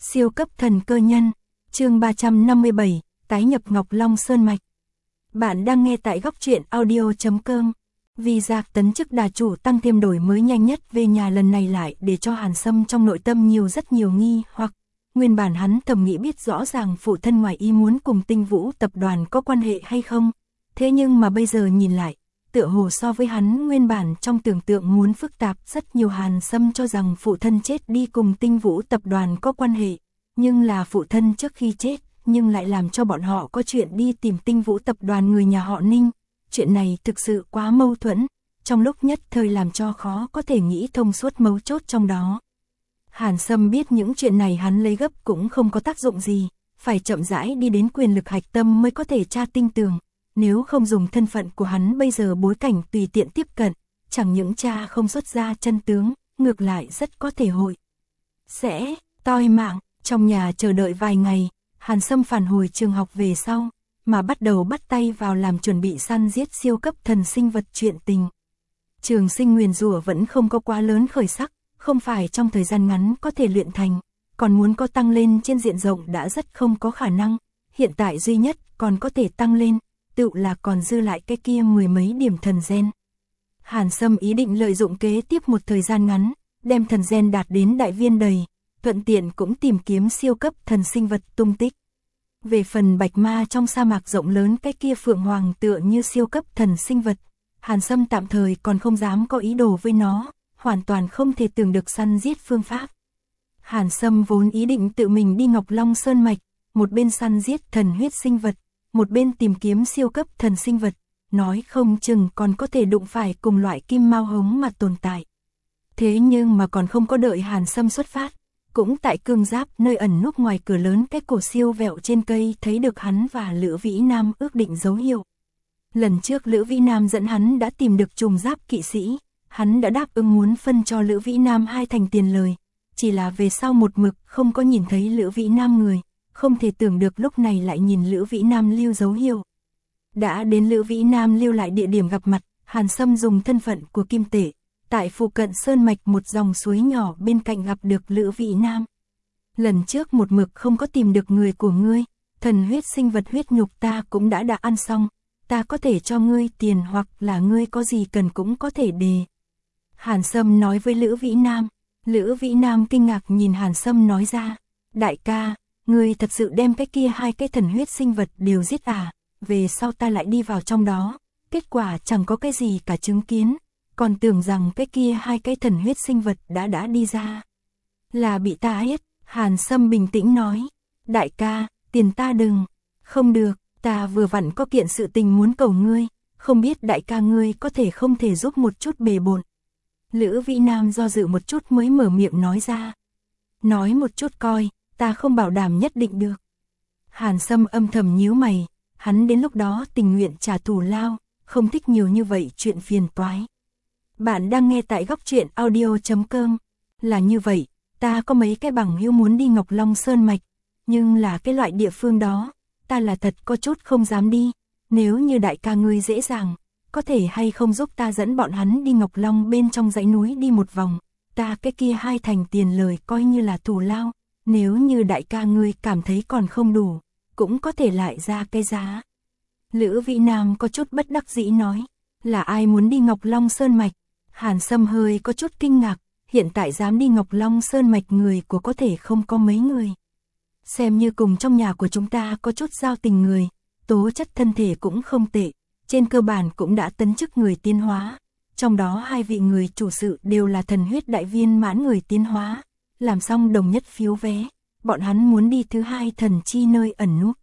Siêu cấp thần cơ nhân, chương 357, tái nhập Ngọc Long Sơn Mạch. Bạn đang nghe tại góc truyện audio.com. Vì Giạc tấn chức đà chủ tăng thêm đổi mới nhanh nhất về nhà lần này lại để cho Hàn Sâm trong nội tâm rất nhiều nghi hoặc. Nguyên bản hắn thầm nghĩ biết rõ ràng phụ thân ngoài ý muốn cùng Tinh Vũ tập đoàn có quan hệ hay không. Thế nhưng mà bây giờ nhìn lại, tựa hồ so với hắn nguyên bản trong tưởng tượng muốn phức tạp rất nhiều. Hàn Sâm cho rằng phụ thân chết đi cùng Tinh Vũ tập đoàn có quan hệ, nhưng là phụ thân trước khi chết, nhưng lại làm cho bọn họ có chuyện đi tìm Tinh Vũ tập đoàn người nhà họ Ninh. Chuyện này thực sự quá mâu thuẫn, trong lúc nhất thời làm cho khó có thể nghĩ thông suốt mấu chốt trong đó. Hàn Sâm biết những chuyện này hắn lấy gấp cũng không có tác dụng gì, phải chậm rãi đi đến quyền lực hạch tâm mới có thể tra tinh tường. Nếu không dùng thân phận của hắn bây giờ bối cảnh tùy tiện tiếp cận, chẳng những cha không xuất ra chân tướng, ngược lại rất có thể hội sẽ toi mạng. Trong nhà chờ đợi vài ngày, Hàn Sâm phản hồi trường học về sau, mà bắt đầu bắt tay vào làm chuẩn bị săn giết siêu cấp thần sinh vật chuyện tình. Trường sinh nguyền rủa vẫn không có quá lớn khởi sắc, không phải trong thời gian ngắn có thể luyện thành, còn muốn có tăng lên trên diện rộng đã rất không có khả năng. Hiện tại duy nhất còn có thể tăng lên, tự là còn dư lại cái kia mười mấy điểm thần gen. Hàn Sâm ý định lợi dụng kế tiếp một thời gian ngắn, đem thần gen đạt đến đại viên đầy, thuận tiện cũng tìm kiếm siêu cấp thần sinh vật tung tích. Về phần bạch ma trong sa mạc rộng lớn cái kia phượng hoàng tựa như siêu cấp thần sinh vật, Hàn Sâm tạm thời còn không dám có ý đồ với nó, hoàn toàn không thể tưởng được săn giết phương pháp. Hàn Sâm vốn ý định tự mình đi Ngọc Long Sơn Mạch, một bên săn giết thần huyết sinh vật, một bên tìm kiếm siêu cấp thần sinh vật, nói không chừng còn có thể đụng phải cùng loại kim mao hống mà tồn tại. Thế nhưng mà còn không có đợi Hàn Sâm xuất phát, cũng tại cương giáp nơi ẩn núp ngoài cửa lớn cái cổ siêu vẹo trên cây thấy được hắn và Lữ Vĩ Nam ước định dấu hiệu. Lần trước Lữ Vĩ Nam dẫn hắn đã tìm được trùng giáp kỵ sĩ, hắn đã đáp ứng muốn phân cho Lữ Vĩ Nam 2 thành tiền lời, chỉ là về sau một mực không có nhìn thấy Lữ Vĩ Nam người, không thể tưởng được lúc này lại nhìn Lữ Vĩ Nam lưu dấu hiệu. Đã đến Lữ Vĩ Nam lưu lại địa điểm gặp mặt, Hàn Sâm dùng thân phận của kim tể, tại phụ cận sơn mạch một dòng suối nhỏ bên cạnh gặp được Lữ Vĩ Nam. Lần trước một mực không có tìm được người của ngươi, thần huyết sinh vật huyết nhục ta cũng đã ăn xong, ta có thể cho ngươi tiền hoặc là ngươi có gì cần cũng có thể đề. Hàn Sâm nói với Lữ Vĩ Nam. Lữ Vĩ Nam kinh ngạc nhìn Hàn Sâm nói ra, đại ca, ngươi thật sự đem cái kia 2 cái thần huyết sinh vật đều giết à? Về sau ta lại đi vào trong đó, kết quả chẳng có cái gì cả chứng kiến, còn tưởng rằng cái kia 2 cái thần huyết sinh vật đã đi ra. Là bị ta giết. Hàn Sâm bình tĩnh nói, đại ca, tiền ta đừng, không được, ta vừa vặn có kiện sự tình muốn cầu ngươi, không biết đại ca ngươi có thể không thể giúp một chút bề bộn. Lữ Vĩ Nam do dự một chút mới mở miệng nói ra. Nói một chút coi, ta không bảo đảm nhất định được. Hàn Sâm âm thầm nhíu mày, hắn đến lúc đó tình nguyện trả thù lao, không thích nhiều như vậy chuyện phiền toái. Bạn đang nghe tại góc truyện audio.com. Là như vậy, ta có mấy cái bằng hữu muốn đi Ngọc Long Sơn Mạch, nhưng là cái loại địa phương đó, ta là thật có chút không dám đi. Nếu như đại ca ngươi dễ dàng, có thể hay không giúp ta dẫn bọn hắn đi Ngọc Long bên trong dãy núi đi một vòng, ta cái kia 2 thành tiền lời coi như là thù lao. Nếu như đại ca ngươi cảm thấy còn không đủ, cũng có thể lại ra cái giá. Lữ Vĩ Nam có chút bất đắc dĩ nói, là ai muốn đi Ngọc Long Sơn Mạch? Hàn Sâm hơi có chút kinh ngạc, hiện tại dám đi Ngọc Long Sơn Mạch người của có thể không có mấy người. Xem như cùng trong nhà của chúng ta có chút giao tình người, tố chất thân thể cũng không tệ, trên cơ bản cũng đã tấn chức người tiến hóa. Trong đó 2 vị người chủ sự đều là thần huyết đại viên mãn người tiến hóa, làm xong đồng nhất phiếu vé, bọn hắn muốn đi thứ 2 thần chi nơi ẩn núp.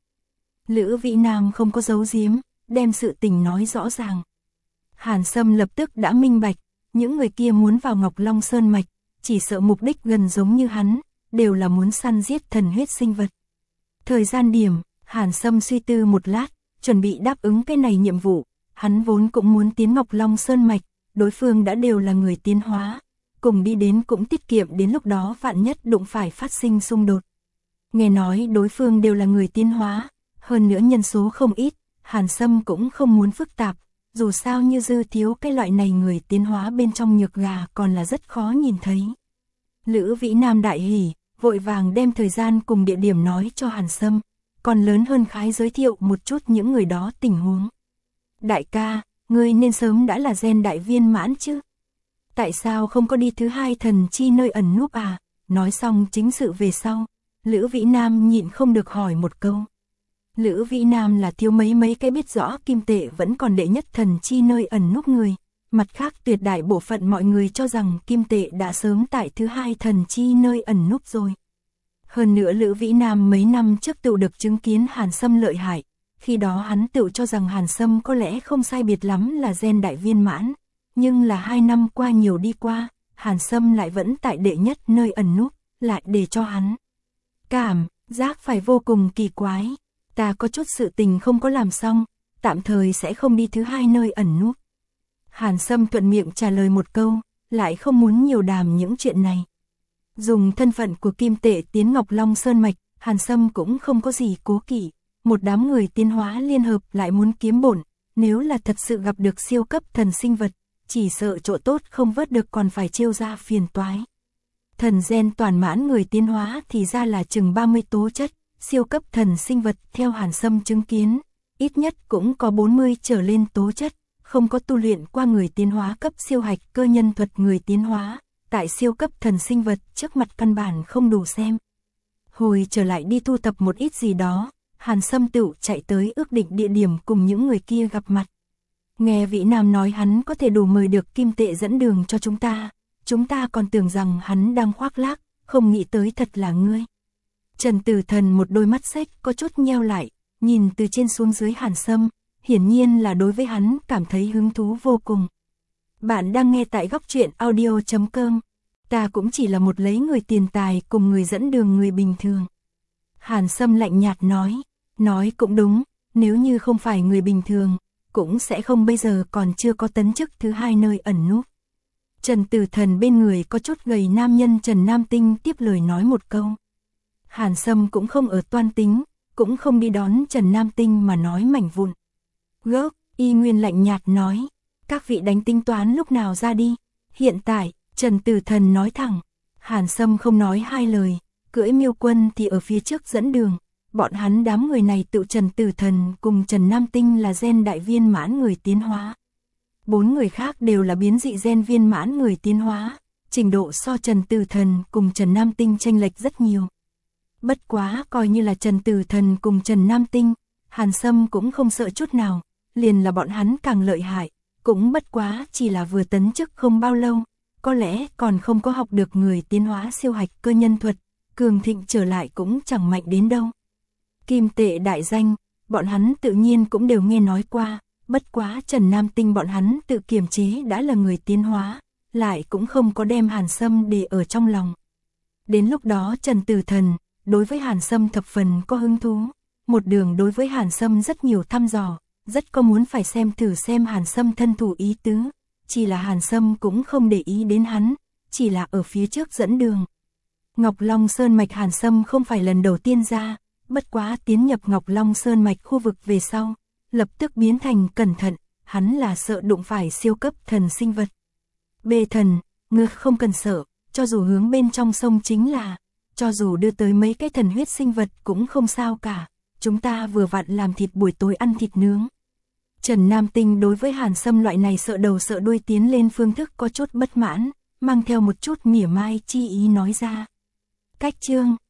Lữ Vĩ Nam không có giấu giếm, đem sự tình nói rõ ràng. Hàn Sâm lập tức đã minh bạch, những người kia muốn vào Ngọc Long Sơn Mạch, chỉ sợ mục đích gần giống như hắn, đều là muốn săn giết thần huyết sinh vật. Thời gian điểm, Hàn Sâm suy tư một lát, chuẩn bị đáp ứng cái này nhiệm vụ, hắn vốn cũng muốn tiến Ngọc Long Sơn Mạch, đối phương đã đều là người tiến hóa, cùng đi đến cũng tiết kiệm đến lúc đó vạn nhất đụng phải phát sinh xung đột. Nghe nói đối phương đều là người tiến hóa, hơn nữa nhân số không ít, Hàn Sâm cũng không muốn phức tạp, dù sao như dư thiếu cái loại này người tiến hóa bên trong nhược gà còn là rất khó nhìn thấy. Lữ Vĩ Nam đại hỉ, vội vàng đem thời gian cùng địa điểm nói cho Hàn Sâm, còn lớn hơn khái giới thiệu một chút những người đó tình huống. Đại ca, ngươi nên sớm đã là gen đại viên mãn chứ? Tại sao không có đi thứ hai thần chi nơi ẩn núp à? Nói xong chính sự về sau, Lữ Vĩ Nam nhịn không được hỏi một câu. Lữ Vĩ Nam là thiếu mấy cái biết rõ kim tệ vẫn còn đệ nhất thần chi nơi ẩn núp người. Mặt khác tuyệt đại bộ phận mọi người cho rằng kim tệ đã sớm tại thứ hai thần chi nơi ẩn núp rồi. Hơn nữa Lữ Vĩ Nam mấy năm trước tự được chứng kiến Hàn Sâm lợi hại. Khi đó hắn tự cho rằng Hàn Sâm có lẽ không sai biệt lắm là gen đại viên mãn. Nhưng là 2 năm qua nhiều đi qua, Hàn Sâm lại vẫn tại đệ nhất nơi ẩn núp, lại để cho hắn cảm giác phải vô cùng kỳ quái. Ta có chút sự tình không có làm xong, tạm thời sẽ không đi thứ hai nơi ẩn núp. Hàn Sâm thuận miệng trả lời một câu, lại không muốn nhiều đàm những chuyện này. Dùng thân phận của kim tệ tiến Ngọc Long Sơn Mạch, Hàn Sâm cũng không có gì cố kỵ. Một đám người tiến hóa liên hợp lại muốn kiếm bổn, nếu là thật sự gặp được siêu cấp thần sinh vật, chỉ sợ chỗ tốt không vớt được còn phải trêu ra phiền toái. Thần gen toàn mãn người tiến hóa thì ra là chừng 30 tố chất, siêu cấp thần sinh vật theo Hàn Sâm chứng kiến, ít nhất cũng có 40 trở lên tố chất, không có tu luyện qua người tiến hóa cấp siêu hạch cơ nhân thuật người tiến hóa, tại siêu cấp thần sinh vật trước mặt căn bản không đủ xem. Hồi trở lại đi thu tập một ít gì đó, Hàn Sâm tự chạy tới ước định địa điểm cùng những người kia gặp mặt. Nghe Vĩ Nam nói hắn có thể đủ mời được kim tệ dẫn đường cho chúng ta còn tưởng rằng hắn đang khoác lác, không nghĩ tới thật là ngươi. Trần Tử Thần một đôi mắt xếch có chút nheo lại, nhìn từ trên xuống dưới Hàn Sâm, hiển nhiên là đối với hắn cảm thấy hứng thú vô cùng. Bạn đang nghe tại góc truyện audio.com, ta cũng chỉ là một lấy người tiền tài cùng người dẫn đường người bình thường. Hàn Sâm lạnh nhạt nói cũng đúng, nếu như không phải người bình thường, cũng sẽ không bây giờ còn chưa có tấn chức thứ hai nơi ẩn núp. Trần Tử Thần bên người có chút gầy nam nhân Trần Nam Tinh tiếp lời nói một câu. Hàn Sâm cũng không ở toan tính, cũng không đi đón Trần Nam Tinh mà nói mảnh vụn. Gớp, y nguyên lạnh nhạt nói, các vị đánh tính toán lúc nào ra đi. Hiện tại, Trần Tử Thần nói thẳng, Hàn Sâm không nói hai lời, cưỡi Miêu Quân thì ở phía trước dẫn đường. Bọn hắn đám người này tự Trần Tử Thần cùng Trần Nam Tinh là gen đại viên mãn người tiến hóa. 4 người khác đều là biến dị gen viên mãn người tiến hóa, trình độ so Trần Tử Thần cùng Trần Nam Tinh chênh lệch rất nhiều. Bất quá coi như là Trần Tử Thần cùng Trần Nam Tinh, Hàn Sâm cũng không sợ chút nào, liền là bọn hắn càng lợi hại, cũng bất quá chỉ là vừa tấn chức không bao lâu, có lẽ còn không có học được người tiến hóa siêu hạch cơ nhân thuật, cường thịnh trở lại cũng chẳng mạnh đến đâu. Kim tệ đại danh, bọn hắn tự nhiên cũng đều nghe nói qua, bất quá Trần Nam Tinh bọn hắn tự kiềm chế đã là người tiến hóa, lại cũng không có đem Hàn Sâm để ở trong lòng. Đến lúc đó Trần Tử Thần, đối với Hàn Sâm thập phần có hứng thú, một đường đối với Hàn Sâm rất nhiều thăm dò, rất có muốn phải xem thử xem Hàn Sâm thân thủ ý tứ, chỉ là Hàn Sâm cũng không để ý đến hắn, chỉ là ở phía trước dẫn đường. Ngọc Long Sơn Mạch Hàn Sâm không phải lần đầu tiên ra, bất quá tiến nhập Ngọc Long Sơn Mạch khu vực về sau, lập tức biến thành cẩn thận, hắn là sợ đụng phải siêu cấp thần sinh vật. Bê thần, ngươi không cần sợ, cho dù hướng bên trong sông chính là, cho dù đưa tới mấy cái thần huyết sinh vật cũng không sao cả, chúng ta vừa vặn làm thịt buổi tối ăn thịt nướng. Trần Nam Tinh đối với Hàn Sâm loại này sợ đầu sợ đuôi tiến lên phương thức có chút bất mãn, mang theo một chút mỉa mai chi ý nói ra. Cách chương